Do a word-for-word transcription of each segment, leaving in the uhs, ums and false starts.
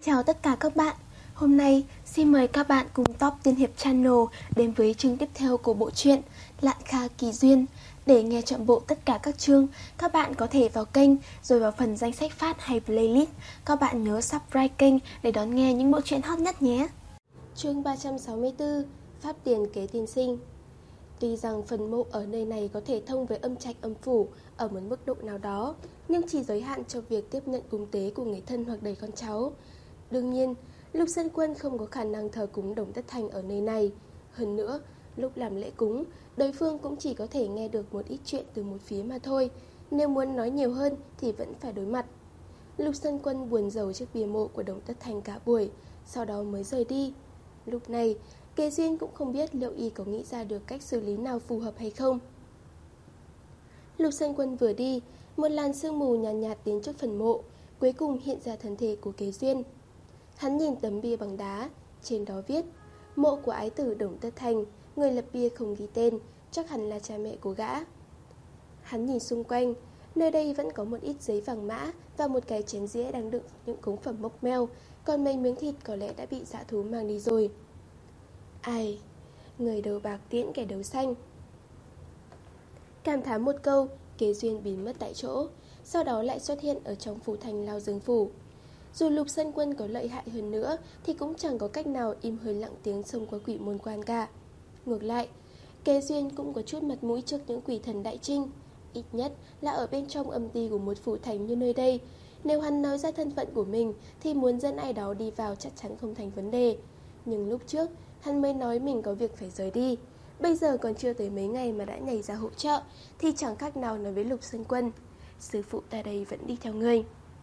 Chào tất cả các bạn. Hôm nay xin mời các bạn cùng Top Tiên Hiệp Channel đến với chương tiếp theo của bộ truyện Lạn Kha Kỳ Duyên. Để nghe trọn bộ tất cả các chương, các bạn có thể vào kênh rồi vào phần danh sách phát hay playlist. Các bạn nhớ subscribe kênh để đón nghe những bộ truyện hot nhất nhé. Chương ba trăm sáu mươi tư, Pháp tiền kế tiên sinh. Tuy rằng phần mộ ở nơi này có thể thông với âm trạch âm phủ ở một mức độ nào đó, nhưng chỉ giới hạn cho việc tiếp nhận cúng tế của người thân hoặc đầy con cháu. Đương nhiên, Lục Sơn Quân không có khả năng thờ cúng Đồng Tất Thành ở nơi này. Hơn nữa, lúc làm lễ cúng, đối phương cũng chỉ có thể nghe được một ít chuyện từ một phía mà thôi. Nếu muốn nói nhiều hơn thì vẫn phải đối mặt. Lục Sơn Quân buồn rầu trước bia mộ của Đồng Tất Thành cả buổi, sau đó mới rời đi. Lúc này, Kế Duyên cũng không biết liệu y có nghĩ ra được cách xử lý nào phù hợp hay không. Lục Sơn Quân vừa đi, một làn sương mù nhàn nhạt, nhạt đến trước phần mộ, cuối cùng hiện ra thân thể của Kế Duyên. Hắn nhìn tấm bia bằng đá, trên đó viết: mộ của ái tử Đồng Tất Thành, người lập bia không ghi tên, chắc hẳn là cha mẹ của gã. Hắn nhìn xung quanh, nơi đây vẫn có một ít giấy vàng mã và một cái chén dĩa đang đựng những cống phẩm mốc meo, còn mấy miếng thịt có lẽ đã bị dã thú mang đi rồi. Ai, người đầu bạc tiễn kẻ đầu xanh. Cảm thán một câu, Kế Duyên biến mất tại chỗ, sau đó lại xuất hiện ở trong phủ thành Lao Dương Phủ. Dù Lục Sơn Quân có lợi hại hơn nữa thì cũng chẳng có cách nào im hơi lặng tiếng xông qua quỷ môn quan cả. Ngược lại, Kế Duyên cũng có chút mặt mũi trước những quỷ thần đại trinh. Ít nhất là ở bên trong âm ty của một phủ thành như nơi đây, nếu hắn nói ra thân phận của mình thì muốn dẫn ai đó đi vào chắc chắn không thành vấn đề. Nhưng lúc trước hắn mới nói mình có việc phải rời đi, bây giờ còn chưa tới mấy ngày mà đã nhảy ra hỗ trợ, thì chẳng khác nào nói với Lục Sơn Quân: sư phụ ta đây vẫn đi theo ngươi.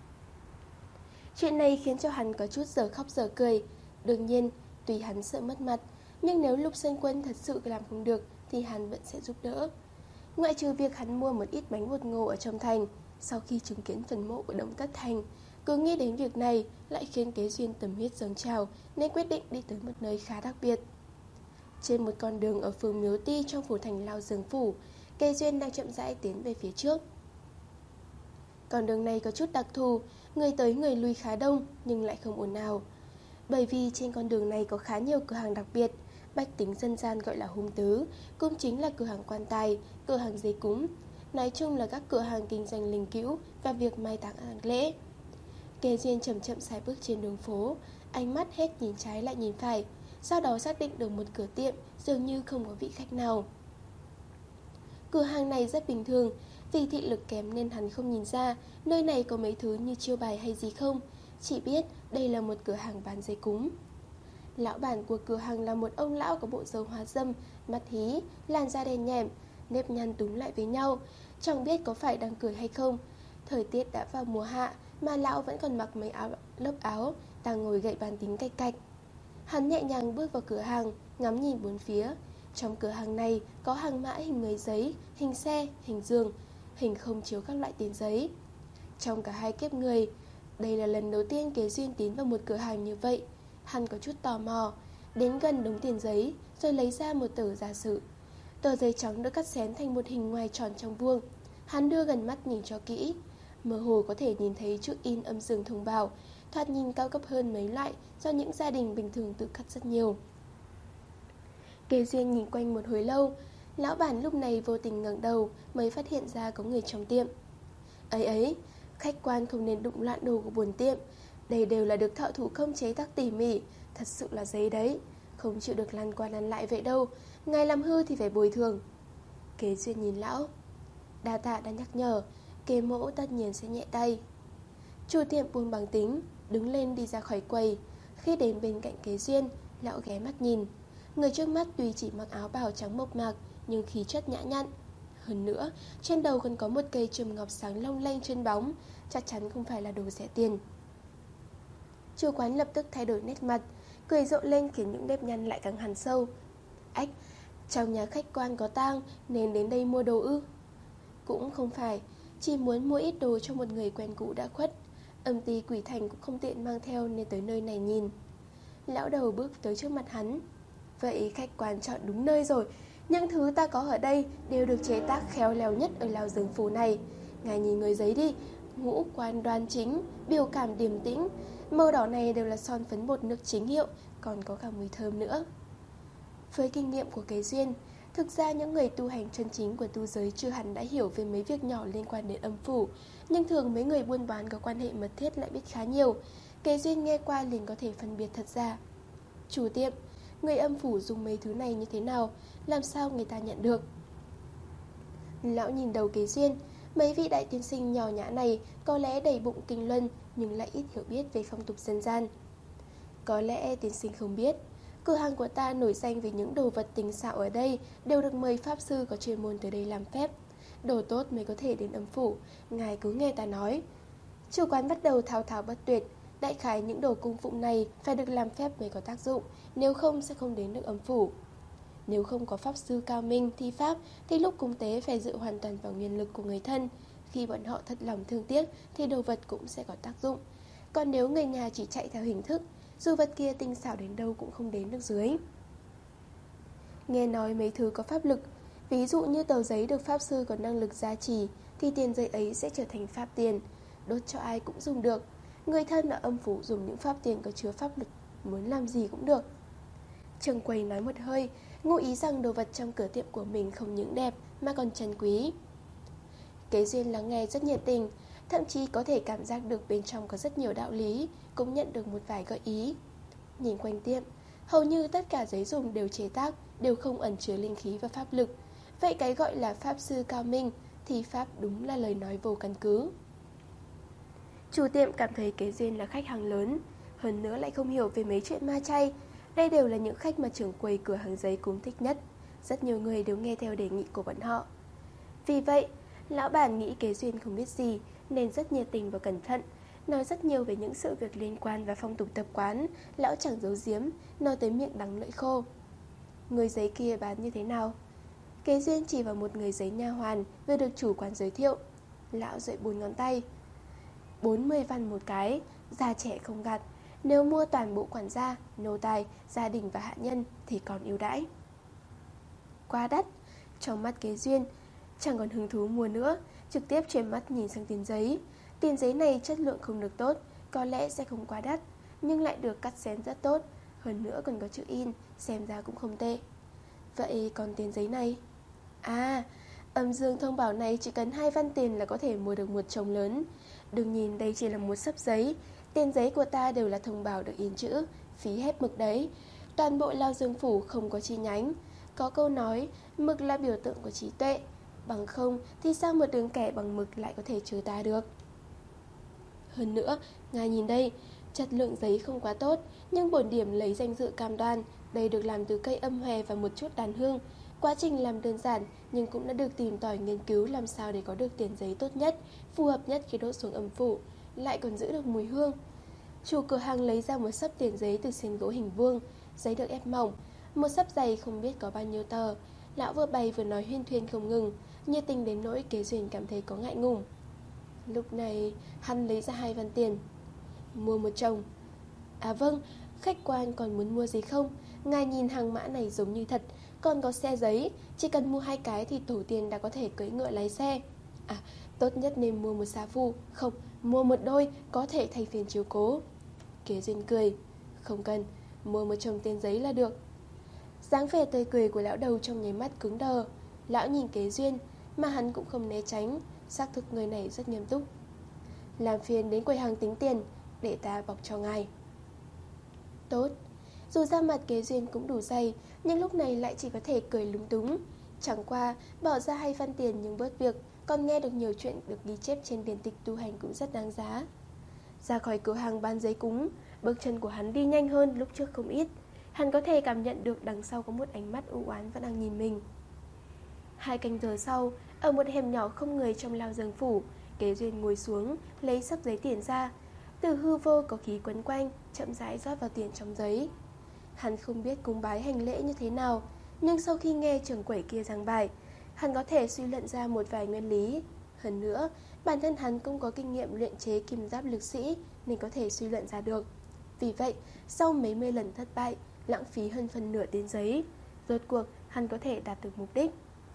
Chuyện này khiến cho hắn có chút giờ khóc giờ cười. Đương nhiên, tuy hắn sợ mất mặt, nhưng nếu Lục Sơn Quân thật sự làm không được thì hắn vẫn sẽ giúp đỡ. Ngoại trừ việc hắn mua một ít bánh bột ngô ở trong thành, sau khi chứng kiến phần mộ của Đồng Tất Thành, cứ nghĩ đến việc này lại khiến Kế Duyên tâm huyết dâng trào, nên quyết định đi tới một nơi khá đặc biệt. Trên một con đường ở phường Miếu Ti trong phủ thành Lao Dương Phủ, Kế Duyên đang chậm rãi tiến về phía trước. Con đường này có chút đặc thù, người tới người lui khá đông nhưng lại không ồn ào. Bởi vì trên con đường này có khá nhiều cửa hàng đặc biệt, bách tính dân gian gọi là hung tứ, cũng chính là cửa hàng quan tài, cửa hàng giấy cúng. Nói chung là các cửa hàng kinh doanh linh cữu và việc mai táng tang lễ. Kế Duyên chậm chậm sải bước trên đường phố, ánh mắt hết nhìn trái lại nhìn phải, sau đó xác định được một cửa tiệm dường như không có vị khách nào. Cửa hàng này rất bình thường, vì thị lực kém nên hắn không nhìn ra nơi này có mấy thứ như chiêu bài hay gì không, chỉ biết đây là một cửa hàng bán giấy cúng. Lão bản của cửa hàng là một ông lão có bộ râu hoa râm, mắt hí, làn da đen nhẻm, nếp nhăn túm lại với nhau, chẳng biết có phải đang cười hay không. Thời tiết đã vào mùa hạ mà lão vẫn còn mặc mấy áo, lớp áo, đang ngồi gậy bàn tính cạch cạch. Hắn nhẹ nhàng bước vào cửa hàng, ngắm nhìn bốn phía. Trong cửa hàng này có hàng mã hình người giấy, hình xe, hình giường, hình không chiếu các loại tiền giấy. Trong cả hai kiếp người, đây là lần đầu tiên Kế Duyên tiến vào một cửa hàng như vậy. Hắn có chút tò mò, đến gần đống tiền giấy rồi lấy ra một tờ gia sử. Tờ giấy trắng được cắt xén thành một hình ngoài tròn trong vuông. Hắn đưa gần mắt nhìn cho kỹ, mơ hồ có thể nhìn thấy chữ in âm dương thông báo, thoạt nhìn cao cấp hơn mấy loại do những gia đình bình thường tự cắt rất nhiều. Kế Duyên nhìn quanh một hồi lâu, lão bản lúc này vô tình ngẩng đầu mới phát hiện ra có người trong tiệm. Ấy ấy, khách quan không nên đụng loạn đồ của buồn tiệm, đây đều là được thợ thủ công chế tác tỉ mỉ, thật sự là giấy đấy, không chịu được lăn qua lăn lại vậy đâu, ngài làm hư thì phải bồi thường. Kế Duyên nhìn lão, đa tạ đã nhắc nhở, Kế mỗ tất nhiên sẽ nhẹ tay. Chủ tiệm buông bằng tính, đứng lên đi ra khỏi quầy. Khi đến bên cạnh Kế Duyên, lão ghé mắt nhìn. Người trước mắt tuy chỉ mặc áo bào trắng mộc mạc nhưng khí chất nhã nhặn. Hơn nữa, trên đầu còn có một cây chùm ngọc sáng long lanh chân bóng, chắc chắn không phải là đồ rẻ tiền. Chủ quán lập tức thay đổi nét mặt, cười rộ lên khiến những nếp nhăn lại càng hằn sâu. Ách, trong nhà khách quan có tang nên đến đây mua đồ ư? Cũng không phải, chỉ muốn mua ít đồ cho một người quen cũ đã khuất. Âm ty quỷ thành cũng không tiện mang theo nên tới nơi này nhìn. Lão đầu bước tới trước mặt hắn. Vậy khách quan chọn đúng nơi rồi, những thứ ta có ở đây đều được chế tác khéo léo nhất ở Lao Dương Phủ này. Ngài nhìn người giấy đi, ngũ quan đoan chính, biểu cảm điềm tĩnh, Màu đỏ này đều là son phấn bột nước chính hiệu, còn có cả mùi thơm nữa. Với kinh nghiệm của Kế Duyên, thực ra những người tu hành chân chính của tu giới chưa hẳn đã hiểu về mấy việc nhỏ liên quan đến âm phủ, nhưng thường mấy người buôn bán có quan hệ mật thiết lại biết khá nhiều. Kế Duyên nghe qua liền có thể phân biệt thật ra. Chủ tiệm, người âm phủ dùng mấy thứ này như thế nào, làm sao người ta nhận được? Lão nhìn đầu Kế Duyên, mấy vị đại tiên sinh nhỏ nhã này có lẽ đầy bụng kinh luân nhưng lại ít hiểu biết về phong tục dân gian. Có lẽ tiên sinh không biết, cửa hàng của ta nổi danh về những đồ vật tinh xảo ở đây đều được mời pháp sư có chuyên môn tới đây làm phép. Đồ tốt mới có thể đến âm phủ, ngài cứ nghe ta nói. Chủ quán bắt đầu thao thao bất tuyệt, đại khái những đồ cung phụng này phải được làm phép mới có tác dụng, nếu không sẽ không đến được âm phủ. Nếu không có pháp sư cao minh thi pháp thì lúc cúng tế phải dựa hoàn toàn vào nguyên lực của người thân. Khi bọn họ thật lòng thương tiếc thì đồ vật cũng sẽ có tác dụng. Còn nếu người nhà chỉ chạy theo hình thức, dù vật kia tinh xảo đến đâu cũng không đến được dưới. Nghe nói mấy thứ có pháp lực, ví dụ như tờ giấy được pháp sư có năng lực gia trì, thì tiền giấy ấy sẽ trở thành pháp tiền, đốt cho ai cũng dùng được. Người thân ở âm phủ dùng những pháp tiền có chứa pháp lực, muốn làm gì cũng được. Trường quầy nói một hơi, ngụ ý rằng đồ vật trong cửa tiệm của mình không những đẹp mà còn trân quý. Kế Duyên lắng nghe rất nhiệt tình, thậm chí có thể cảm giác được bên trong có rất nhiều đạo lý, cũng nhận được một vài gợi ý. Nhìn quanh tiệm, hầu như tất cả giấy dùng đều chế tác, đều không ẩn chứa linh khí và pháp lực. Vậy cái gọi là pháp sư cao minh thì pháp đúng là lời nói vô căn cứ. Chủ tiệm cảm thấy Kế Duyên là khách hàng lớn, hơn nữa lại không hiểu về mấy chuyện ma chay. Đây đều là những khách mà trưởng quầy cửa hàng giấy cúng thích nhất. Rất nhiều người đều nghe theo đề nghị của bọn họ. Vì vậy, lão bản nghĩ Kế Duyên không biết gì nên rất nhiệt tình và cẩn thận, nói rất nhiều về những sự việc liên quan và phong tục tập quán. Lão chẳng giấu giếm, nói tới miệng đắng lưỡi khô. Người giấy kia bán như thế nào? Kế Duyên chỉ vào một người giấy nha hoàn vừa được chủ quán giới thiệu. Lão duỗi bốn ngón tay. Bốn mươi văn một cái, già trẻ không gạt. Nếu mua toàn bộ quản gia, nô tài, gia đình và hạ nhân thì còn ưu đãi. Quá đắt. Trong mắt Kế Duyên chẳng còn hứng thú mua nữa, trực tiếp chuyển mắt nhìn sang tiền giấy. Tiền giấy này chất lượng không được tốt, có lẽ sẽ không quá đắt, nhưng lại được cắt xén rất tốt, hơn nữa còn có chữ in, xem ra cũng không tệ. Vậy còn tiền giấy này? À, âm dương thông bảo này chỉ cần hai văn tiền là có thể mua được một chồng lớn. Đừng nhìn đây chỉ là một xấp giấy, tiền giấy của ta đều là thông bảo được in chữ, phí hết mực đấy. Toàn bộ Lao Dương Phủ không có chi nhánh. Có câu nói, mực là biểu tượng của trí tuệ, bằng không thì sao một đường kẻ bằng mực lại có thể trừ ta được. Hơn nữa, ngài nhìn đây, chất lượng giấy không quá tốt, nhưng bổn điểm lấy danh dự cam đoan, đây được làm từ cây âm hòe và một chút đàn hương. Quá trình làm đơn giản nhưng cũng đã được tìm tòi nghiên cứu làm sao để có được tiền giấy tốt nhất, phù hợp nhất khi đốt xuống âm phủ, lại còn giữ được mùi hương. Chủ cửa hàng lấy ra một xấp tiền giấy từ xiên gỗ hình vuông, giấy được ép mỏng, một xấp dày không biết có bao nhiêu tờ. Lão vừa bày vừa nói huyên thuyên không ngừng, nhiệt tình đến nỗi Kế Duyên cảm thấy có ngại ngùng. Lúc này hắn lấy ra hai văn tiền. Mua một chồng. À vâng, khách quan còn muốn mua gì không? Ngài nhìn hàng mã này giống như thật, còn có xe giấy, chỉ cần mua hai cái thì tổ tiên đã có thể cưỡi ngựa lái xe. À, tốt nhất nên mua một xà phu, không, mua một đôi, có thể thay phiên chiếu cố. Kế Duyên cười, không cần, mua một chồng tiền giấy là được. Dáng vẻ tươi cười của lão đầu trong nháy mắt cứng đờ. Lão nhìn Kế Duyên, mà hắn cũng không né tránh, xác thực người này rất nghiêm túc. Làm phiền đến quầy hàng tính tiền, để ta bọc cho ngài. Tốt. Dù ra mặt Kế Duyên cũng đủ dày, nhưng lúc này lại chỉ có thể cười lúng túng. Chẳng qua bỏ ra hai văn tiền nhưng bớt việc, còn nghe được nhiều chuyện được ghi chép trên điển tịch tu hành cũng rất đáng giá. Ra khỏi cửa hàng bán giấy cúng, bước chân của hắn đi nhanh hơn lúc trước không ít. Hắn có thể cảm nhận được đằng sau có một ánh mắt u oán vẫn đang nhìn mình. Hai canh giờ sau, ở một hẻm nhỏ không người trong Lao Dương Phủ, Kế Duyên ngồi xuống, lấy xấp giấy tiền ra. Từ hư vô có khí quấn quanh, chậm rãi rót vào tiền trong giấy. Hắn không biết cúng bái hành lễ như thế nào, nhưng sau khi nghe trưởng quầy kia giảng bài, hắn có thể suy luận ra một vài nguyên lý. Hơn nữa, bản thân hắn cũng có kinh nghiệm luyện chế kim giáp lực sĩ nên có thể suy luận ra được. Vì vậy, sau mấy mươi lần thất bại, lãng phí hơn phần nửa tiền giấy, rốt cuộc hắn có thể đạt được mục đích.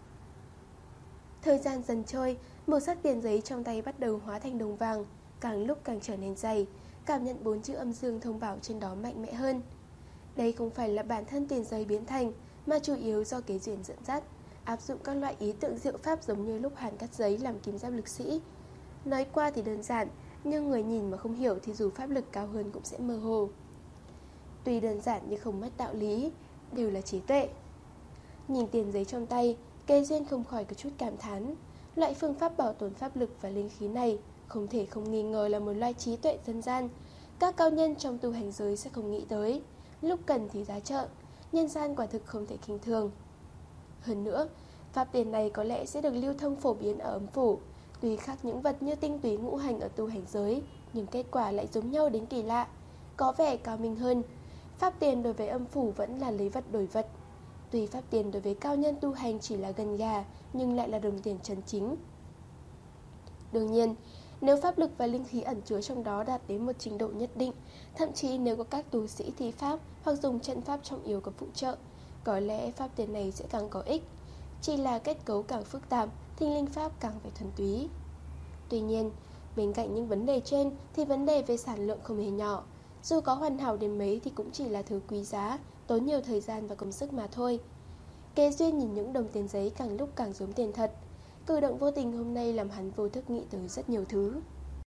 Thời gian dần trôi, màu sắc tiền giấy trong tay bắt đầu hóa thành đồng vàng, càng lúc càng trở nên dày. cảm nhận bốn chữ âm dương thông bảo trên đó mạnh mẽ hơn. Đây không phải là bản thân tiền giấy biến thành, mà chủ yếu do kế duyên dẫn dắt, áp dụng các loại ý tượng diệu pháp giống như lúc Hàn cắt giấy làm kim giáp lực sĩ. Nói qua thì đơn giản, nhưng người nhìn mà không hiểu thì dù pháp lực cao hơn cũng sẽ mơ hồ. Tuy đơn giản nhưng không mất đạo lý, đều là trí tuệ. Nhìn tiền giấy trong tay, Kế Duyên không khỏi có chút cảm thán. Loại phương pháp bảo tồn pháp lực và linh khí này không thể không nghi ngờ là một loại trí tuệ dân gian. Các cao nhân trong tu hành giới sẽ không nghĩ tới, lúc cần thì ra trợ, nhân gian quả thực không thể khinh thường. Hơn nữa, pháp tiền này có lẽ sẽ được lưu thông phổ biến ở âm phủ. Tuy khác những vật như tinh túy ngũ hành ở tu hành giới, nhưng kết quả lại giống nhau đến kỳ lạ, có vẻ cao minh hơn. Pháp tiền đối với âm phủ vẫn là lấy vật đổi vật. Tuy pháp tiền đối với cao nhân tu hành chỉ là gần gà, nhưng lại là đồng tiền chân chính. Đương nhiên, nếu pháp lực và linh khí ẩn chứa trong đó đạt đến một trình độ nhất định, thậm chí nếu có các tu sĩ thi pháp hoặc dùng trận pháp trọng yếu của phụ trợ, có lẽ pháp tiền này sẽ càng có ích. Chỉ là kết cấu càng phức tạp thì linh pháp càng phải thuần túy. Tuy nhiên, bên cạnh những vấn đề trên thì vấn đề về sản lượng không hề nhỏ. Dù có hoàn hảo đến mấy thì cũng chỉ là thứ quý giá, tốn nhiều thời gian và công sức mà thôi. Kế Duyên nhìn những đồng tiền giấy càng lúc càng giống tiền thật. Cử động vô tình hôm nay làm hắn vô thức nghĩ tới rất nhiều thứ.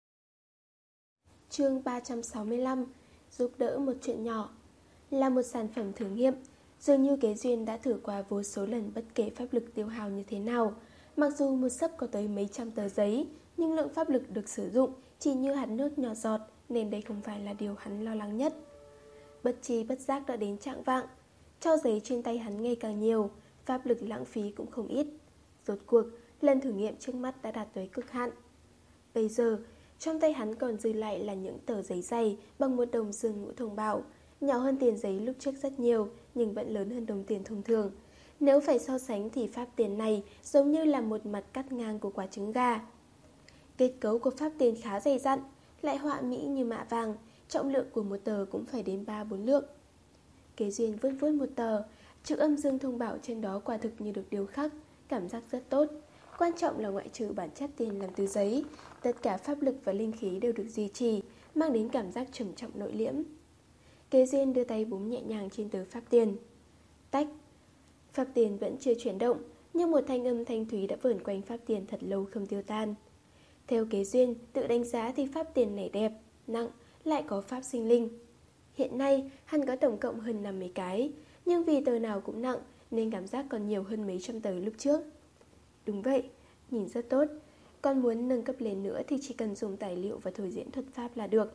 Chương ba trăm sáu mươi lăm. Giúp đỡ một chuyện nhỏ. Là một sản phẩm thử nghiệm, dường như Kế Duyên đã thử qua vô số lần bất kể pháp lực tiêu hao như thế nào. Mặc dù một xấp có tới mấy trăm tờ giấy, nhưng lượng pháp lực được sử dụng chỉ như hạt nước nhỏ giọt, nên đây không phải là điều hắn lo lắng nhất. Bất chi bất giác đã đến trạng vạng, cho giấy trên tay hắn ngày càng nhiều, pháp lực lãng phí cũng không ít. Rốt cuộc, lần thử nghiệm trước mắt đã đạt tới cực hạn. Bây giờ, trong tay hắn còn dư lại là những tờ giấy dày bằng một đồng dương ngũ thông bảo, nhỏ hơn tiền giấy lúc trước rất nhiều, nhưng vẫn lớn hơn đồng tiền thông thường. Nếu phải so sánh thì pháp tiền này giống như là một mặt cắt ngang của quả trứng gà. Kết cấu của pháp tiền khá dày dặn, lại họa mỹ như mạ vàng, trọng lượng của một tờ cũng phải đến ba bốn lượng. Kế Duyên vuốt vuốt một tờ, chữ âm dương thông bảo trên đó quả thực như được điêu khắc, cảm giác rất tốt. Quan trọng là ngoại trừ bản chất tiền làm từ giấy, tất cả pháp lực và linh khí đều được duy trì, mang đến cảm giác trầm trọng nội liễm. Kế Duyên đưa tay búng nhẹ nhàng trên tờ pháp tiền. Tách. Pháp tiền vẫn chưa chuyển động, nhưng một thanh âm thanh thúy đã vờn quanh pháp tiền thật lâu không tiêu tan. Theo Kế Duyên tự đánh giá thì pháp tiền này đẹp, nặng, lại có pháp sinh linh. Hiện nay hắn có tổng cộng hơn năm mươi cái, nhưng vì tờ nào cũng nặng nên cảm giác còn nhiều hơn mấy trăm tờ lúc trước. Đúng vậy, nhìn rất tốt. Còn muốn nâng cấp lên nữa thì chỉ cần dùng tài liệu và thôi diễn thuật pháp là được.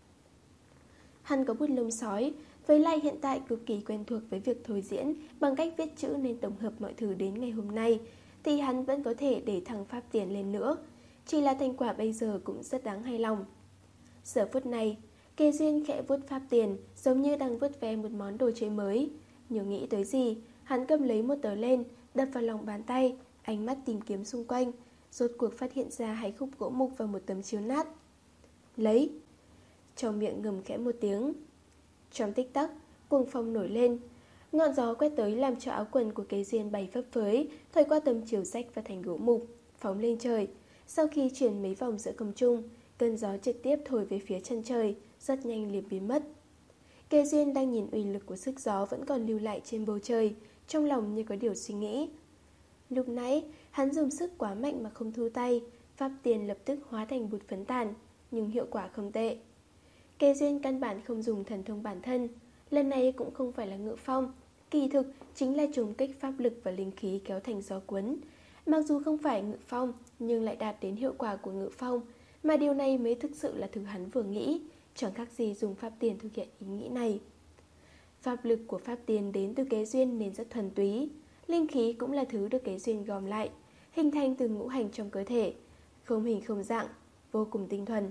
Hắn có bút lông sói, với lại hiện tại cực kỳ quen thuộc với việc thôi diễn bằng cách viết chữ nên tổng hợp mọi thứ đến ngày hôm nay, thì hắn vẫn có thể để thăng pháp tiền lên nữa. Chỉ là thành quả bây giờ cũng rất đáng hài lòng. Giờ phút này, Kế Duyên khẽ vuốt pháp tiền, giống như đang vuốt ve một món đồ chơi mới. Nhớ nghĩ tới gì, hắn cầm lấy một tờ lên, đập vào lòng bàn tay, ánh mắt tìm kiếm xung quanh, rốt cuộc phát hiện ra hai khúc gỗ mục và một tấm chiếu nát. Lấy. Trong miệng ngầm khẽ một tiếng. Trong tích tắc, cuồng phong nổi lên. Ngọn gió quét tới làm cho áo quần của Kế Duyên bay phấp phới, thổi qua tấm chiếu rách và thành gỗ mục, phóng lên trời. Sau khi chuyển mấy vòng giữa không trung, cơn gió trực tiếp thổi về phía chân trời, rất nhanh liền biến mất. Kế Duyên đang nhìn uy lực của sức gió vẫn còn lưu lại trên bầu trời, trong lòng như có điều suy nghĩ. Lúc nãy, hắn dùng sức quá mạnh mà không thu tay, pháp tiền lập tức hóa thành bụt phấn tàn, nhưng hiệu quả không tệ. Kế Duyên căn bản không dùng thần thông bản thân, lần này cũng không phải là ngự phong, kỳ thực chính là trùng kích pháp lực và linh khí kéo thành gió cuốn. Mặc dù không phải ngự phong, nhưng lại đạt đến hiệu quả của ngự phong, mà điều này mới thực sự là thứ hắn vừa nghĩ, chẳng khác gì dùng pháp tiền thực hiện ý nghĩ này. Pháp lực của pháp tiền đến từ Kế Duyên nên rất thuần túy, linh khí cũng là thứ được Kế Duyên gom lại, hình thành từ ngũ hành trong cơ thể, không hình không dạng, vô cùng tinh thuần.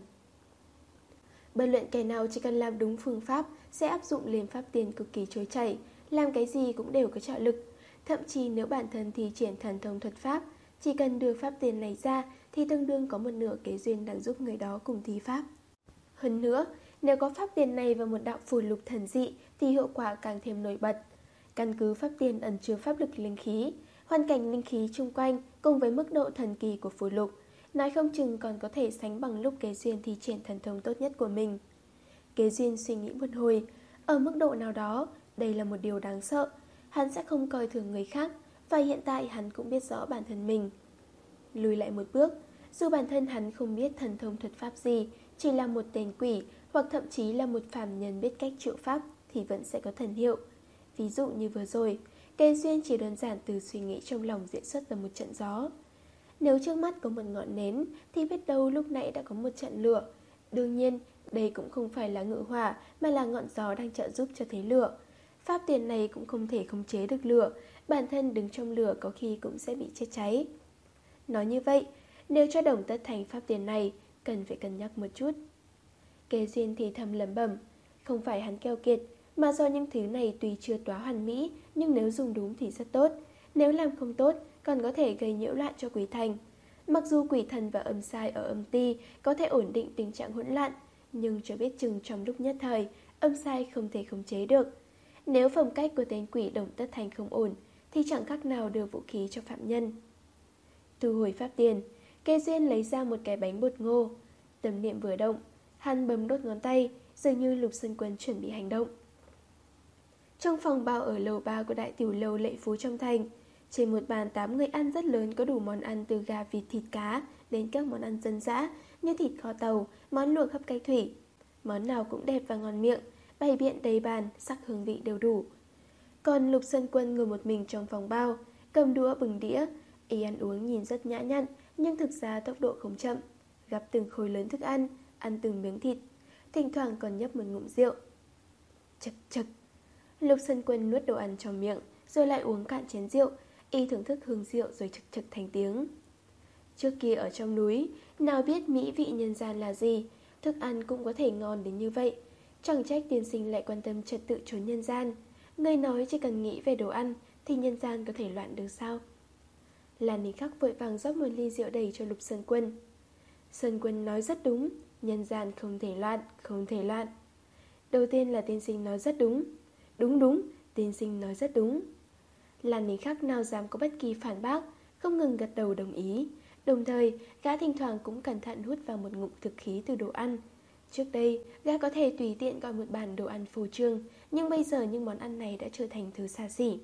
Bất luận kẻ nào chỉ cần làm đúng phương pháp sẽ áp dụng lên pháp tiền cực kỳ trôi chảy, làm cái gì cũng đều có trợ lực. Thậm chí nếu bản thân thi triển thần thông thuật pháp, chỉ cần đưa pháp tiền này ra thì tương đương có một nửa Kế Duyên đang giúp người đó cùng thi pháp. Hơn nữa, nếu có pháp tiền này và một đạo phù lục thần dị thì hiệu quả càng thêm nổi bật. Căn cứ pháp tiền ẩn chứa pháp lực linh khí, hoàn cảnh linh khí chung quanh cùng với mức độ thần kỳ của phù lục, nói không chừng còn có thể sánh bằng lúc Kế Duyên thi triển thần thông tốt nhất của mình. Kế Duyên suy nghĩ một hồi. Ở mức độ nào đó, đây là một điều đáng sợ. Hắn sẽ không coi thường người khác, và hiện tại hắn cũng biết rõ bản thân mình. Lùi lại một bước, dù bản thân hắn không biết thần thông thuật pháp gì, chỉ là một tên quỷ hoặc thậm chí là một phàm nhân biết cách triệu pháp thì vẫn sẽ có thần hiệu. Ví dụ như vừa rồi, Kế Duyên chỉ đơn giản từ suy nghĩ trong lòng diễn xuất ra một trận gió. Nếu trước mắt có một ngọn nến thì biết đâu lúc nãy đã có một trận lửa. Đương nhiên, đây cũng không phải là ngự hỏa mà là ngọn gió đang trợ giúp cho thế lửa. Pháp tiền này cũng không thể khống chế được lửa, bản thân đứng trong lửa có khi cũng sẽ bị chết cháy. Nói như vậy, nếu cho Đồng Tất Thành pháp tiền này, cần phải cân nhắc một chút. Kế Duyên thì thầm lẩm bẩm, không phải hắn keo kiệt, mà do những thứ này tuy chưa quá hoàn mỹ, nhưng nếu dùng đúng thì rất tốt. Nếu làm không tốt, còn có thể gây nhiễu loạn cho Quỷ Thành. Mặc dù Quỷ Thần và âm sai ở âm ti có thể ổn định tình trạng hỗn loạn, nhưng cho biết chừng trong lúc nhất thời, âm sai không thể khống chế được. Nếu phẩm cách của tên quỷ Đồng Tất Thành không ổn, thì chẳng khác nào đưa vũ khí cho phạm nhân. Thu hồi pháp tiền, Kế Duyên lấy ra một cái bánh bột ngô. Tâm niệm vừa động, hắn bấm đốt ngón tay, dường như Lục Sơn Quân chuẩn bị hành động. Trong phòng bao ở lầu ba của đại tiểu lâu Lệ Phú trong thành, trên một bàn tám người ăn rất lớn có đủ món ăn từ gà, vịt, thịt, cá đến các món ăn dân dã như thịt kho tàu, món luộc hấp cay thủy. Món nào cũng đẹp và ngon miệng, bày biện đầy bàn, sắc hương vị đều đủ. Còn Lục Sơn Quân ngồi một mình trong phòng bao, cầm đũa bừng đĩa. Y ăn uống nhìn rất nhã nhặn, nhưng thực ra tốc độ không chậm, gắp từng khối lớn thức ăn, ăn từng miếng thịt, thỉnh thoảng còn nhấp một ngụm rượu. Chật chật, Lục Sơn Quân nuốt đồ ăn trong miệng, rồi lại uống cạn chén rượu. Y thưởng thức hương rượu rồi chật chật thành tiếng. Trước kia ở trong núi, nào biết mỹ vị nhân gian là gì, thức ăn cũng có thể ngon đến như vậy. Chẳng trách tiên sinh lại quan tâm trật tự chốn nhân gian. Người nói chỉ cần nghĩ về đồ ăn thì nhân gian có thể loạn được sao? Lan Ninh Khắc vội vàng rót một ly rượu đầy cho Lục Sơn Quân. Sơn Quân nói rất đúng, nhân gian không thể loạn, không thể loạn. Đầu tiên là tiên sinh nói rất đúng. Đúng đúng, tiên sinh nói rất đúng. Lan Ninh Khắc nào dám có bất kỳ phản bác, không ngừng gật đầu đồng ý. Đồng thời, gã thỉnh thoảng cũng cẩn thận hút vào một ngụm thực khí từ đồ ăn. Trước đây, gã có thể tùy tiện gọi một bàn đồ ăn phô trương, nhưng bây giờ những món ăn này đã trở thành thứ xa xỉ.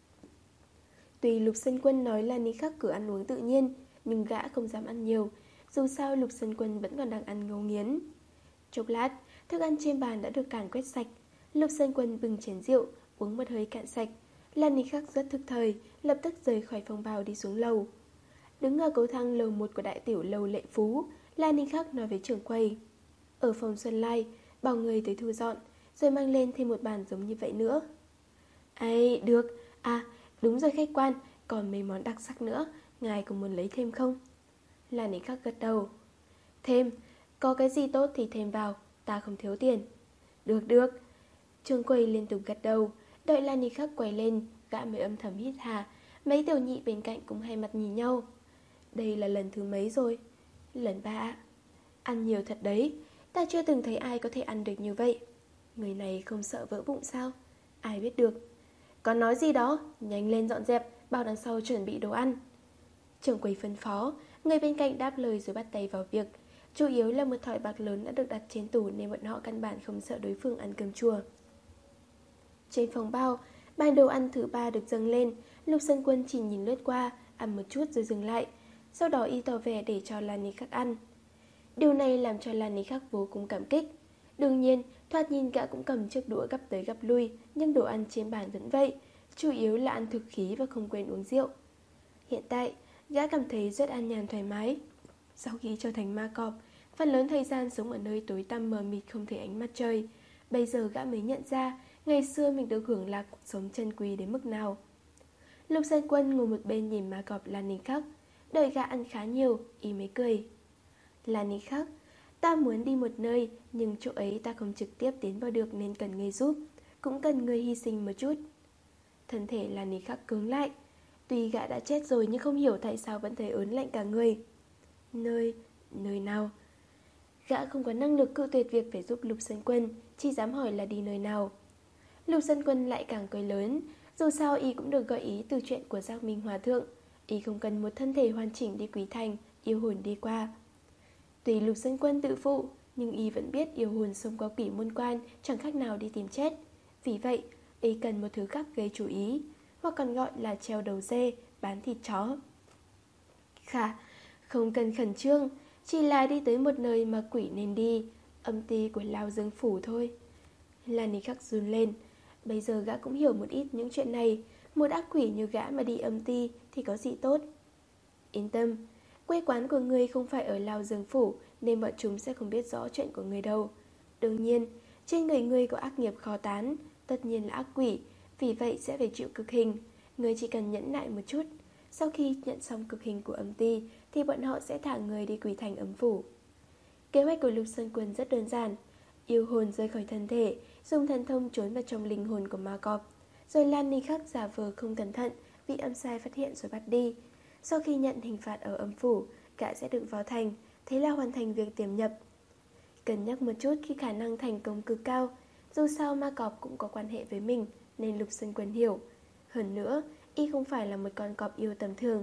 Tuy Lục Sơn Quân nói Lan Ninh Khắc cứ ăn uống tự nhiên, nhưng gã không dám ăn nhiều. Dù sao Lục Sơn Quân vẫn còn đang ăn ngấu nghiến. Chốc lát, thức ăn trên bàn đã được càn quét sạch. Lục Sơn Quân bưng chén rượu, uống một hơi cạn sạch. Lan Ninh Khắc rất thức thời, lập tức rời khỏi phòng bao đi xuống lầu. Đứng ở cầu thang lầu một của đại tiểu lâu Lệ Phú, Lan Ninh Khắc nói với trưởng quầy. Ở phòng Xuân Lai, bảo người tới thu dọn, rồi mang lên thêm một bàn giống như vậy nữa. Ây, được. À, đúng rồi khách quan, còn mấy món đặc sắc nữa, ngài có muốn lấy thêm không? Lan Ninh Khắc gật đầu. Thêm, có cái gì tốt thì thêm vào, ta không thiếu tiền. Được được. Trưởng quầy liên tục gật đầu. Đợi Lan Ninh Khắc quay lên, gã mới âm thầm hít hà. Mấy tiểu nhị bên cạnh cũng hai mặt nhìn nhau. Đây là lần thứ mấy rồi? Lần ba. Ăn nhiều thật đấy, ta chưa từng thấy ai có thể ăn được như vậy. Người này không sợ vỡ bụng sao? Ai biết được. Còn nói gì đó, nhanh lên dọn dẹp, bảo đằng sau chuẩn bị đồ ăn. Trưởng quầy phân phó. Người bên cạnh đáp lời rồi bắt tay vào việc. Chủ yếu là một thỏi bạc lớn đã được đặt trên tủ, nên bọn họ căn bản không sợ đối phương ăn cơm chùa. Trên phòng bao, bàn đồ ăn thứ ba được dâng lên. Lục Sơn Quân chỉ nhìn lướt qua, ăn một chút rồi dừng lại. Sau đó y tỏ vẻ để cho Lan Ninh Khắc ăn. Điều này làm cho Lan Ninh Khắc vô cùng cảm kích. Đương nhiên, thoạt nhìn gã cũng cầm chiếc đũa gắp tới gắp lui, nhưng đồ ăn trên bàn vẫn vậy, chủ yếu là ăn thực khí và không quên uống rượu. Hiện tại, gã cảm thấy rất an nhàn thoải mái. Sau khi trở thành ma cọp, phần lớn thời gian sống ở nơi tối tăm mờ mịt không thể ánh mặt trời. Bây giờ gã mới nhận ra, ngày xưa mình được hưởng lạc cuộc sống chân quý đến mức nào. Lục Sơn Quân ngồi một bên nhìn ma cọp Lan Ninh Khắc. Đợi gã ăn khá nhiều, y mới cười. Lan Ninh Khắc, ta muốn đi một nơi, nhưng chỗ ấy ta không trực tiếp tiến vào được nên cần ngươi giúp. Cũng cần ngươi hy sinh một chút. Thân thể Lan Ninh Khắc cứng lại. Tuy gã đã chết rồi nhưng không hiểu tại sao vẫn thấy ớn lạnh cả người. Nơi, nơi nào? Gã không có năng lực cự tuyệt việc phải giúp Lục Sơn Quân, chỉ dám hỏi là đi nơi nào. Lục Sơn Quân lại càng cười lớn. Dù sao y cũng được gợi ý từ chuyện của Giác Minh Hòa Thượng. Y không cần một thân thể hoàn chỉnh đi Quý Thành, yêu hồn đi qua. Tùy Lục Sơn Quân tự phụ, Nhưng y vẫn biết yêu hồn xông qua quỷ môn quan chẳng khác nào đi tìm chết. Vì vậy, y cần một thứ khác gây chú ý, hoặc còn gọi là treo đầu dê, bán thịt chó. Khả, không cần khẩn trương, chỉ là đi tới một nơi mà quỷ nên đi, âm ty của Lao Dương Phủ thôi. Lan Ni Khắc run lên. Bây giờ gã cũng hiểu một ít những chuyện này. Một ác quỷ như gã mà đi âm ty thì có gì tốt. Yên tâm, quê quán của người không phải ở Lao Dương Phủ, nên bọn chúng sẽ không biết rõ chuyện của người đâu. Đương nhiên, trên người người có ác nghiệp khó tán, tất nhiên là ác quỷ, vì vậy sẽ phải chịu cực hình. Người chỉ cần nhẫn nại một chút. Sau khi nhận xong cực hình của âm ty thì bọn họ sẽ thả người đi quỷ thành âm phủ. Kế hoạch của Lục Sơn Quân rất đơn giản. Yêu hồn rời khỏi thân thể, dùng thần thông trốn vào trong linh hồn của ma cọp, rồi Lan Ni Khắc giả vờ không cẩn thận bị âm sai phát hiện rồi bắt đi. Sau khi nhận hình phạt ở âm phủ, gã sẽ được vào thành, thế là hoàn thành việc tiềm nhập. Cân nhắc một chút khi khả năng thành công cực cao. Dù sao ma cọp cũng có quan hệ với mình, nên Lục Sơn Quân hiểu. Hơn nữa, y không phải là một con cọp yêu tầm thường.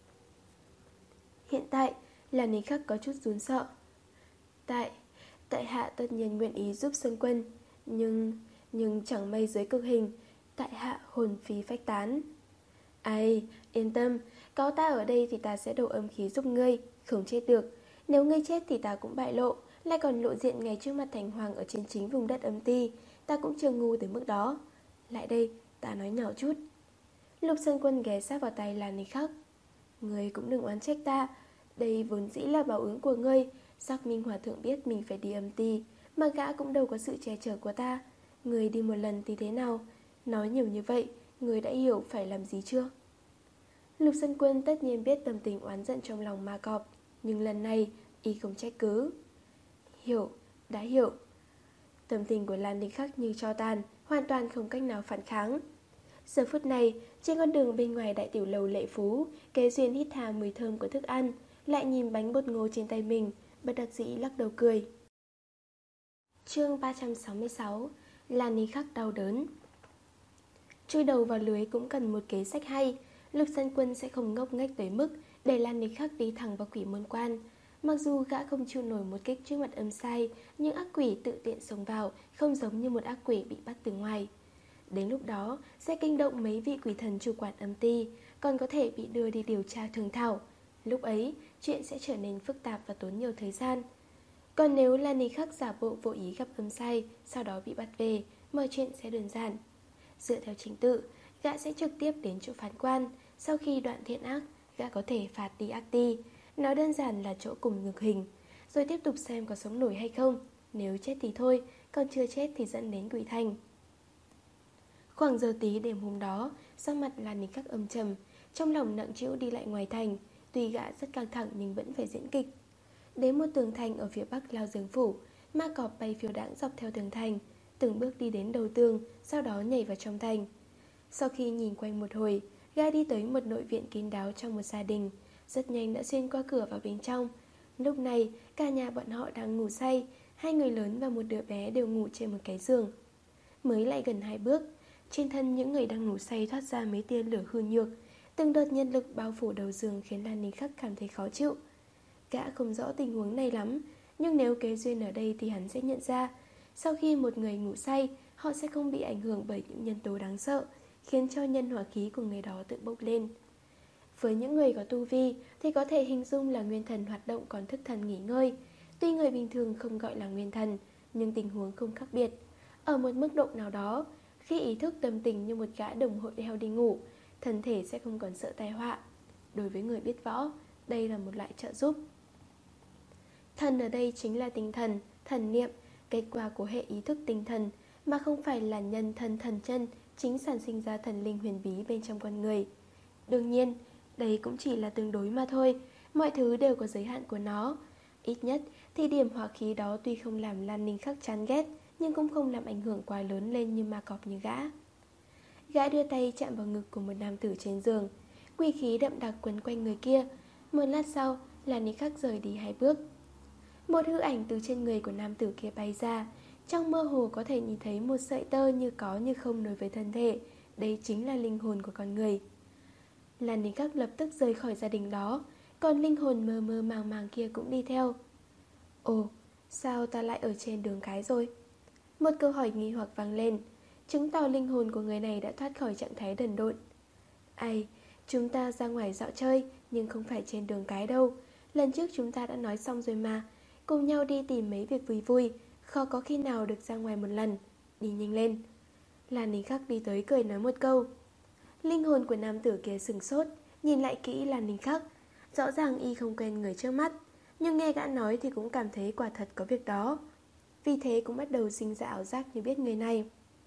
Hiện tại, Lan Ni Khắc có chút run sợ. Tại, tại hạ tất nhiên nguyện ý giúp Sơn Quân, nhưng, nhưng chẳng may dưới cực hình, tại hạ hồn phí phách tán. Ai, yên tâm, có ta ở đây thì ta sẽ đổ âm khí giúp ngươi, không chết được. Nếu ngươi chết thì ta cũng bại lộ, lại còn lộ diện ngay trước mặt thành hoàng ở trên chính vùng đất âm ty. Ta cũng chưa ngu tới mức đó. Lại đây, ta nói nhỏ chút. Lục Sơn Quân ghé sát vào tay Lan Ni Khắc. Ngươi cũng đừng oán trách ta, đây vốn dĩ là báo ứng của ngươi. Giác Minh Hòa Thượng biết mình phải đi âm ty, mà gã cũng đâu có sự che chở của ta. Ngươi đi một lần thì thế nào? Nói nhiều như vậy, ngươi đã hiểu phải làm gì chưa? Lục Sơn Quân tất nhiên biết tâm tình oán giận trong lòng ma cọp, nhưng lần này y không trách cứ. Hiểu, đã hiểu. Tâm tình của Lan Ni Khắc như tro tàn, hoàn toàn không cách nào phản kháng. Giờ phút này, trên con đường bên ngoài đại tiểu lầu Lệ Phú, Kế Duyên hít hà mùi thơm của thức ăn, lại nhìn bánh bột ngô trên tay mình, bất đắc dĩ lắc đầu cười. Chương ba trăm sáu mươi sáu. Lan Ni Khắc đau đớn. Chui đầu vào lưới cũng cần một kế sách hay. Lục Sơn Quân sẽ không ngốc nghếch tới mức để Lan Ni Khắc đi thẳng vào quỷ môn quan. Mặc dù gã không chịu nổi một kích trước mặt âm sai, nhưng ác quỷ tự tiện xông vào không giống như một ác quỷ bị bắt từ ngoài. Đến lúc đó sẽ kinh động mấy vị quỷ thần chủ quản âm ty, còn có thể bị đưa đi điều tra thương thảo. Lúc ấy chuyện sẽ trở nên phức tạp và tốn nhiều thời gian. Còn nếu Lan Ni Khắc giả bộ vô ý gặp âm sai, sau đó bị bắt về, mọi chuyện sẽ đơn giản. Dựa theo trình tự, gã sẽ trực tiếp đến chỗ phán quan. Sau khi đoạn thiện ác, gã có thể phạt đi ác ti. Nói đơn giản là chỗ cùng ngược hình, rồi tiếp tục xem có sống nổi hay không. Nếu chết thì thôi, còn chưa chết thì dẫn đến quỷ thành. Khoảng giờ tí đêm hôm đó, sắc mặt Lan Ni Khắc âm trầm, trong lòng nặng trĩu đi lại ngoài thành. Tuy gã rất căng thẳng nhưng vẫn phải diễn kịch. Đến một tường thành ở phía bắc Lao Dương Phủ, ma cọp bay phiêu đãng dọc theo tường thành, từng bước đi đến đầu tường, sau đó nhảy vào trong thành. Sau khi nhìn quanh một hồi, gã đi tới một nội viện kín đáo trong một gia đình, rất nhanh đã xuyên qua cửa vào bên trong. Lúc này, cả nhà bọn họ đang ngủ say, hai người lớn và một đứa bé đều ngủ trên một cái giường. Mới lại gần hai bước, trên thân những người đang ngủ say thoát ra mấy tia lửa hư nhược. Từng đợt nhân lực bao phủ đầu giường khiến Lan Ni Khắc cảm thấy khó chịu. Gã không rõ tình huống này lắm, nhưng nếu Kế Duyên ở đây thì hắn sẽ nhận ra. Sau khi một người ngủ say, họ sẽ không bị ảnh hưởng bởi những nhân tố đáng sợ, khiến cho nhân hỏa khí của người đó tự bốc lên. Với những người có tu vi thì có thể hình dung là nguyên thần hoạt động còn thức thần nghỉ ngơi. Tuy người bình thường không gọi là nguyên thần, nhưng tình huống không khác biệt. Ở một mức độ nào đó, khi ý thức tâm tình như một gã đồng hội heo đi ngủ, thân thể sẽ không còn sợ tai họa. Đối với người biết võ, đây là một loại trợ giúp. Thần ở đây chính là tinh thần, thần niệm, kết quả của hệ ý thức tinh thần, mà không phải là nhân thân thần chân chính sản sinh ra thần linh huyền bí bên trong con người. Đương nhiên, đây cũng chỉ là tương đối mà thôi, mọi thứ đều có giới hạn của nó. Ít nhất thì điểm hỏa khí đó tuy không làm Lan Ni Khắc chán ghét, nhưng cũng không làm ảnh hưởng quá lớn lên như ma cọp như gã. Gã đưa tay chạm vào ngực của một nam tử trên giường, quỷ khí đậm đặc quấn quanh người kia. Một lát sau, Lan Ni Khắc rời đi hai bước. Một hư ảnh từ trên người của nam tử kia bay ra. Trong mơ hồ có thể nhìn thấy một sợi tơ như có như không nối với thân thể. Đây chính là linh hồn của con người. Lan Ni Khắc lập tức rời khỏi gia đình đó, còn linh hồn mơ mơ màng màng kia cũng đi theo. Ồ, Sao ta lại ở trên đường cái rồi? Một câu hỏi nghi hoặc vang lên, chứng tỏ linh hồn của người này đã thoát khỏi trạng thái đần độn. Ai, chúng ta ra ngoài dạo chơi, nhưng không phải trên đường cái đâu. Lần trước chúng ta đã nói xong rồi mà. Cùng nhau đi tìm mấy việc vui vui, khó có khi nào được ra ngoài một lần. Đi nhanh lên. Lan Ninh Khắc đi tới cười nói một câu. Linh hồn của nam tử kia sừng sốt, nhìn lại kỹ Lan Ninh Khắc. Rõ ràng y không quen người trước mắt, nhưng nghe gã nói thì cũng cảm thấy quả thật có việc đó. Vì thế cũng bắt đầu sinh ra ảo giác như biết người này.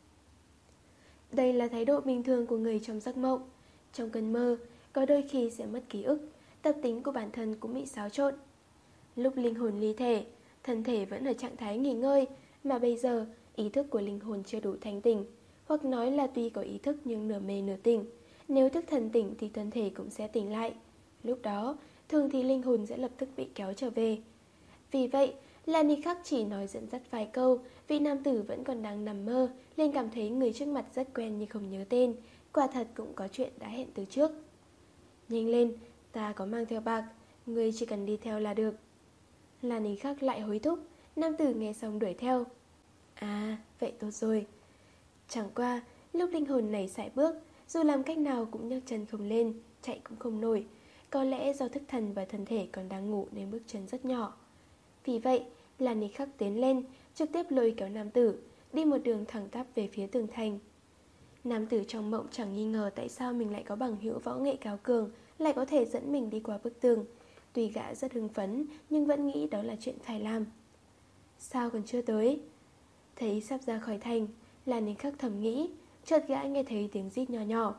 Đây là thái độ bình thường của người trong giấc mộng. Trong cơn mơ, có đôi khi sẽ mất ký ức, tập tính của bản thân cũng bị xáo trộn. Lúc linh hồn ly thể, thân thể vẫn ở trạng thái nghỉ ngơi, mà bây giờ ý thức của linh hồn chưa đủ thanh tỉnh, hoặc nói là tuy có ý thức nhưng nửa mê nửa tỉnh. Nếu thức thần tỉnh thì thân thể cũng sẽ tỉnh lại. Lúc đó, thường thì linh hồn sẽ lập tức bị kéo trở về. Vì vậy, Lan Ninh Khắc chỉ nói dẫn dắt vài câu, vị nam tử vẫn còn đang nằm mơ, nên cảm thấy người trước mặt rất quen nhưng không nhớ tên. Quả thật cũng có chuyện đã hẹn từ trước. Nhanh lên, ta có mang theo bạc, người chỉ cần đi theo là được. Lan Ninh Khắc lại hối thúc, nam tử nghe xong đuổi theo. À, vậy tốt rồi. Chẳng qua, lúc linh hồn này sải bước, dù làm cách nào cũng nhấc chân không lên, chạy cũng không nổi. Có lẽ do thức thần và thân thể còn đang ngủ nên bước chân rất nhỏ. Vì vậy, Lan Ninh Khắc tiến lên, trực tiếp lôi kéo nam tử, đi một đường thẳng tắp về phía tường thành. Nam tử trong mộng chẳng nghi ngờ tại sao mình lại có bằng hữu võ nghệ cao cường, lại có thể dẫn mình đi qua bức tường. Tuy gã rất hưng phấn, nhưng vẫn nghĩ đó là chuyện phải làm. Sao còn chưa tới? Thấy sắp ra khỏi thành, Lan Ninh Khắc thầm nghĩ, chợt gã nghe thấy tiếng rít nhỏ nhỏ.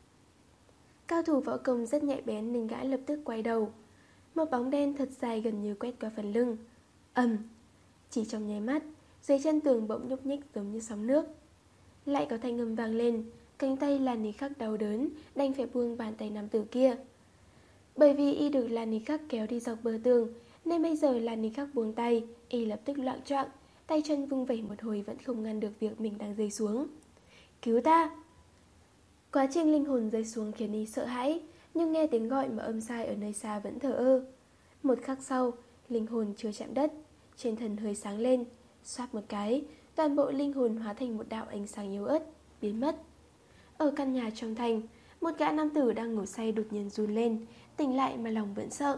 Cao thủ võ công rất nhạy bén nên gã lập tức quay đầu. Một bóng đen thật dài gần như quét qua phần lưng. Ầm! Chỉ trong nháy mắt, dưới chân tường bỗng nhúc nhích giống như sóng nước. Lại có thanh âm vang lên, cánh tay Lan Ninh Khắc đau đớn, đành phải buông bàn tay nam tử kia. Bởi vì y được Lan Ninh Khắc kéo đi dọc bờ tường, nên bây giờ Lan Ninh Khắc buông tay, y lập tức loạng choạng, tay chân vung vẩy một hồi vẫn không ngăn được việc mình đang rơi xuống. Cứu ta! Quá trình linh hồn rơi xuống khiến y sợ hãi, nhưng nghe tiếng gọi mà âm sai ở nơi xa vẫn thờ ơ. Một khắc sau, linh hồn chưa chạm đất, trên thân hơi sáng lên, xoát một cái, toàn bộ linh hồn hóa thành một đạo ánh sáng yếu ớt, biến mất. Ở căn nhà trong thành, một gã nam tử đang ngủ say đột nhiên run lên, tỉnh lại mà lòng vẫn sợ.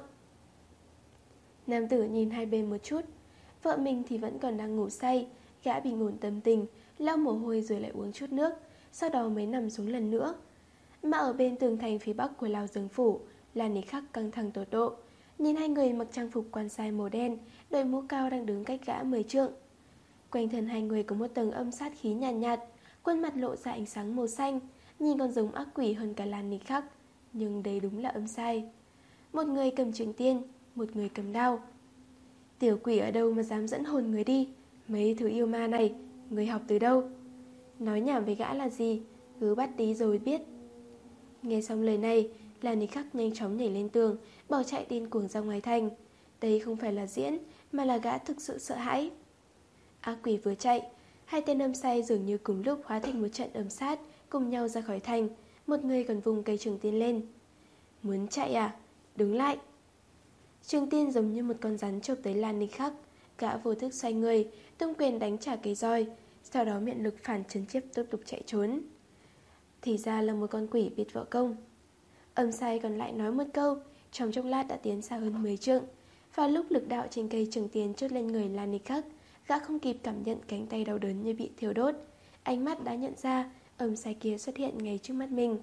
Nam tử nhìn hai bên một chút, vợ mình thì vẫn còn đang ngủ say, gã bình ổn tâm tình, lau mồ hôi rồi lại uống chút nước, sau đó mới nằm xuống lần nữa. Mà ở bên tường thành phía bắc của Lao Dương Phủ, Lan Ninh Khắc căng thẳng tột độ, nhìn hai người mặc trang phục quan sai màu đen, đội mũ cao đang đứng cách gã mười trượng. Quanh thân hai người có một tầng âm sát khí nhàn nhạt, nhạt, khuôn mặt lộ ra ánh sáng màu xanh, nhìn còn giống ác quỷ hơn cả Lan Ninh Khắc, nhưng đây đúng là âm sai. Một người cầm trường tiên, một người cầm đao. Tiểu quỷ ở đâu mà dám dẫn hồn người đi? Mấy thứ yêu ma này, người học từ đâu? Nói nhảm với gã là gì? Cứ bắt đi rồi biết. Nghe xong lời này, Lan Ninh Khắc nhanh chóng nhảy lên tường, bỏ chạy điên cuồng ra ngoài thành. Đây không phải là diễn, mà là gã thực sự sợ hãi. Ác quỷ vừa chạy, hai tên âm sai dường như cùng lúc hóa thành một trận ầm sát, cùng nhau ra khỏi thành. Một người còn vùng cây trường tiên lên. Muốn chạy à? Đứng lại! Trường tiên giống như một con rắn chộp tới Lan Ninh Khắc. Gã vô thức xoay người, tung quyền đánh trả cây roi, sau đó miệng lực phản chấn chiếp tiếp tục chạy trốn. Thì ra là một con quỷ biết võ công. Âm sai còn lại nói một câu, trong chốc lát đã tiến xa hơn mười trượng. Và lúc lực đạo trên cây trường tiên chốt lên người Lan Ninh Khắc, gã không kịp cảm nhận cánh tay đau đớn như bị thiêu đốt. Ánh mắt đã nhận ra âm sai kia xuất hiện ngay trước mắt mình.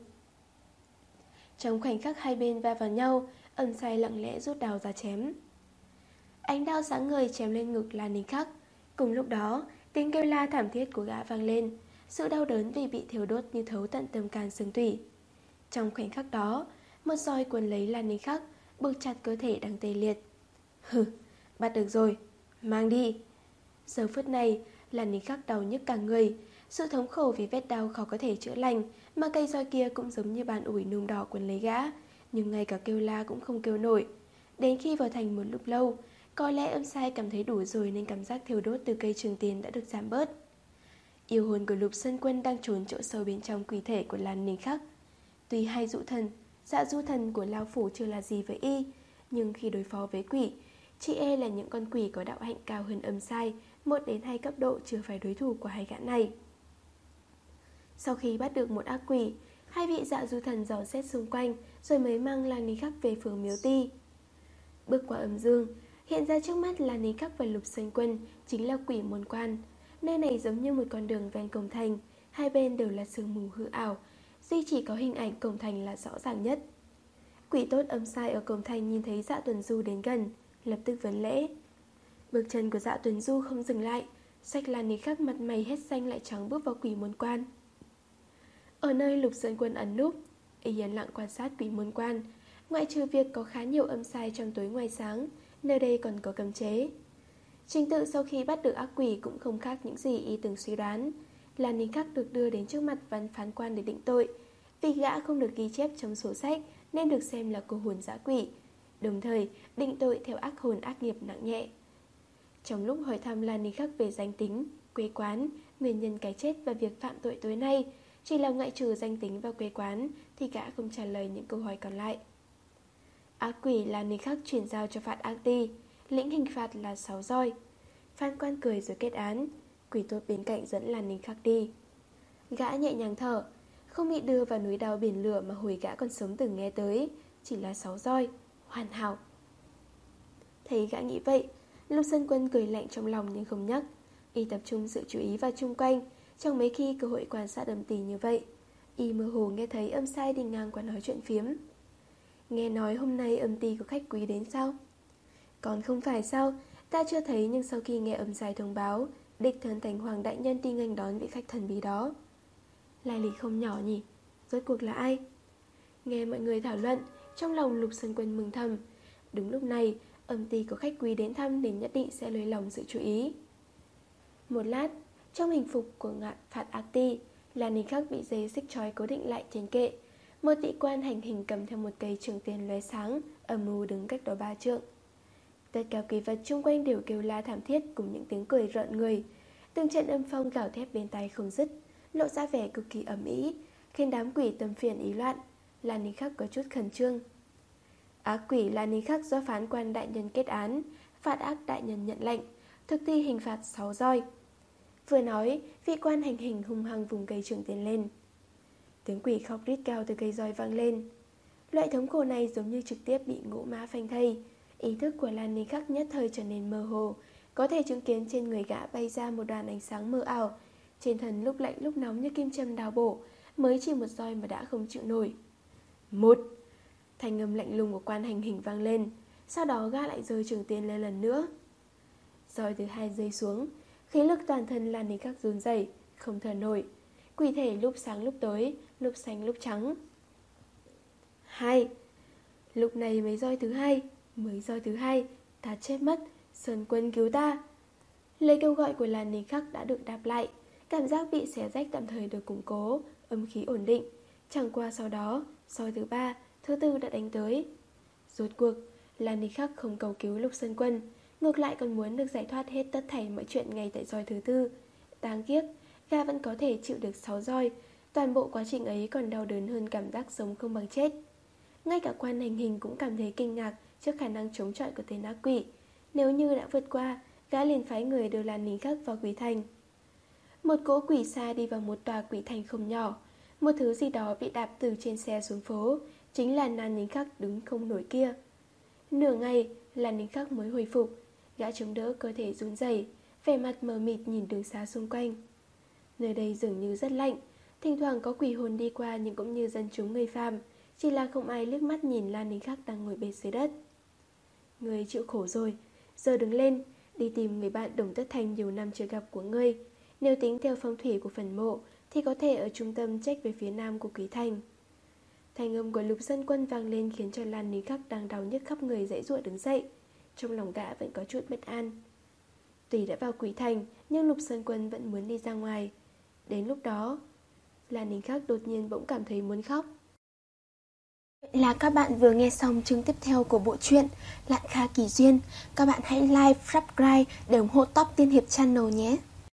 Trong khoảnh khắc hai bên va vào nhau, âm sai lặng lẽ rút đao ra chém. Ánh đao sáng ngời chém lên ngực Lan Ninh Khắc. Cùng lúc đó, tiếng kêu la thảm thiết của gã vang lên, sự đau đớn vì bị thiêu đốt như thấu tận tâm can xương tủy. Trong khoảnh khắc đó, một roi cuốn lấy Lan Ninh Khắc, buộc chặt cơ thể đang tê liệt. Hừ, bắt được rồi, mang đi. Giờ phút này, Lan Ninh Khắc đau nhức cả người, sự thống khổ vì vết đau khó có thể chữa lành, mà cây roi kia cũng giống như bàn ủi nung đỏ cuốn lấy gã, nhưng ngay cả kêu la cũng không kêu nổi. Đến khi vào thành một lúc lâu, có lẽ âm sai cảm thấy đủ rồi nên cảm giác thiêu đốt từ cây trường tiên đã được giảm bớt. Yêu hồn của Lục Sơn Quân đang trốn chỗ sâu bên trong quỷ thể của Lan Ninh Khắc. Tuy hai dụ thần, dạ du thần của Lao Phủ chưa là gì với y, nhưng khi đối phó với quỷ, Chị e là những con quỷ có đạo hạnh cao hơn âm sai một đến hai cấp độ chưa phải đối thủ của hai gã này. Sau khi bắt được một ác quỷ, hai vị Dạ Du Thần dò xét xung quanh rồi mới mang Lan Ní Khắc về phường Miếu Ti. Bước qua âm dương, hiện ra trước mắt là Ní Khắc và Lục Sơn Quân chính là quỷ môn quan. Nơi này giống như một con đường ven cổng thành, hai bên đều là sương mù hư ảo, duy chỉ có hình ảnh cổng thành là rõ ràng nhất. Quỷ tốt âm sai ở cổng thành nhìn thấy Dạ Tuần Du đến gần, lập tức vấn lễ. Bước chân của Dạ Tuần Du không dừng lại, xách Lan Ní Khắc mặt mày hết xanh lại trắng bước vào quỷ môn quan. Ở nơi Lục Sơn Quân ẩn núp, y yên lặng quan sát quỷ môn quan. Ngoại trừ việc có khá nhiều âm sai trong tối ngoài sáng, nơi đây còn có cấm chế. Trình tự sau khi bắt được ác quỷ cũng không khác những gì y từng suy đoán. Lan Ní Khắc được đưa đến trước mặt văn phán quan để định tội. Vì gã không được ghi chép trong sổ sách nên được xem là cô hồn dã quỷ, đồng thời định tội theo ác hồn ác nghiệp nặng nhẹ. Trong lúc hỏi thăm Lan Ní Khắc về danh tính, quê quán, nguyên nhân cái chết và việc phạm tội tối nay, chỉ là ngoại trừ danh tính và quê quán thì gã không trả lời những câu hỏi còn lại. Ác quỷ Lan Ní Khắc chuyển giao cho Phạt Ác Ti, lĩnh hình phạt là sáu roi. Phan quan cười rồi kết án. Quỷ tốt bên cạnh dẫn Lan Ní Khắc đi. Gã nhẹ nhàng thở, không bị đưa vào núi đao biển lửa mà hồi gã còn sống từng nghe tới, chỉ là sáu roi, hoàn hảo. Thấy gã nghĩ vậy, Lục Sơn Quân cười lạnh trong lòng nhưng không nhắc. Y tập trung sự chú ý vào chung quanh, trong mấy khi cơ hội quan sát âm tỉ như vậy. Y mơ hồ nghe thấy âm sai đi ngang qua nói chuyện phiếm. Nghe nói hôm nay âm ty có khách quý đến sao? Còn không phải sao, ta chưa thấy nhưng sau khi nghe âm sai thông báo, đích thân Thành Hoàng đại nhân đi nghênh đón vị khách thần bí đó. Lai lịch không nhỏ nhỉ, rốt cuộc là ai? Nghe mọi người thảo luận, trong lòng Lục Sơn Quân mừng thầm. Đúng lúc này, âm ty có khách quý đến thăm nên nhất định sẽ lấy lòng sự chú ý. Một lát, trong hình phục của ngạn Phạt Ác Ti, Lan Ní Khắc bị dây xích trói cố định lại trên kệ. Một vị quan hành hình cầm theo một cây trường tiền lóe sáng, âm mưu đứng cách đó ba trượng. Tất cả quỷ vật chung quanh đều kêu la thảm thiết cùng những tiếng cười rợn người. Từng trận âm phong gào thét bên tai không dứt, lộ ra vẻ cực kỳ ầm ĩ, khiến đám quỷ tâm phiền ý loạn. Lan Ní Khắc có chút khẩn trương. Ác quỷ Lan Ní Khắc do phán quan đại nhân kết án, Phạt Ác đại nhân nhận lệnh, thực thi hình phạt sáu roi. Vừa nói, vị quan hành hình hung hăng vùng cây trường tiền lên. Tiếng quỷ khóc rít cao từ cây roi vang lên. Loại thống khổ này giống như trực tiếp bị ngũ mã phanh thây. Ý thức của Lan Ní Khắc nhất thời trở nên mơ hồ, có thể chứng kiến trên người gã bay ra một đoàn ánh sáng mơ ảo, trên thân lúc lạnh lúc nóng như kim châm đào bổ, mới chỉ một roi mà đã không chịu nổi. Một thanh âm lạnh lùng của quan hành hình vang lên, sau đó gã lại rơi trường tiên lên lần nữa. Roi thứ hai rơi xuống, khí lực toàn thân Lan Ní Khắc run rẩy, không thở nổi. Quỷ thể lúc sáng lúc tối, lúc xanh lúc trắng. Hai. Lúc này mới roi thứ hai, mới roi thứ hai, ta chết mất, Sơn Quân cứu ta. Lời kêu gọi của Lan Ní Khắc đã được đáp lại, cảm giác bị xé rách tạm thời được củng cố, âm khí ổn định. Chẳng qua sau đó, roi thứ ba, thứ tư đã đánh tới. Rốt cuộc, Lan Ní Khắc không cầu cứu Lục Sơn Quân, ngược lại còn muốn được giải thoát hết tất thảy mọi chuyện ngay tại roi thứ tư. Đáng tiếc, gã vẫn có thể chịu được sáu roi, toàn bộ quá trình ấy còn đau đớn hơn cảm giác sống không bằng chết. Ngay cả quan hành hình cũng cảm thấy kinh ngạc trước khả năng chống chọi của tên ác quỷ. Nếu như đã vượt qua, gã liền phái người đưa Lan Ní Khắc vào quỷ thành. Một cỗ quỷ xa đi vào một tòa quỷ thành không nhỏ. Một thứ gì đó bị đạp từ trên xe xuống phố, chính là Lan Ní Khắc đứng không nổi kia. Nửa ngày, Lan Ní Khắc mới hồi phục. Gã chống đỡ cơ thể run rẩy, vẻ mặt mờ mịt nhìn đường xa xung quanh. Nơi đây dường như rất lạnh, thỉnh thoảng có quỷ hồn đi qua nhưng cũng như dân chúng người phàm, chỉ là không ai liếc mắt nhìn Lan Ní Khắc đang ngồi bệt dưới đất. Ngươi chịu khổ rồi, giờ đứng lên, đi tìm người bạn Đồng Tất Thành nhiều năm chưa gặp của ngươi. Nếu tính theo phong thủy của phần mộ thì có thể ở trung tâm trách về phía nam của quỷ thành. Thanh âm của Lục Sơn Quân vang lên khiến cho Lan Ní Khắc đang đau nhức khắp người dãy giụa đứng dậy. Trong lòng gã vẫn có chút bất an. Tuy đã vào quỷ thành, nhưng Lục Sơn Quân vẫn muốn đi ra ngoài. Đến lúc đó, Lan Ní Khắc đột nhiên bỗng cảm thấy muốn khóc. Là các bạn vừa nghe xong chương tiếp theo của bộ truyện Lạn Kha Kỳ Duyên. Các bạn hãy like, subscribe để ủng hộ Top Tiên Hiệp Channel nhé.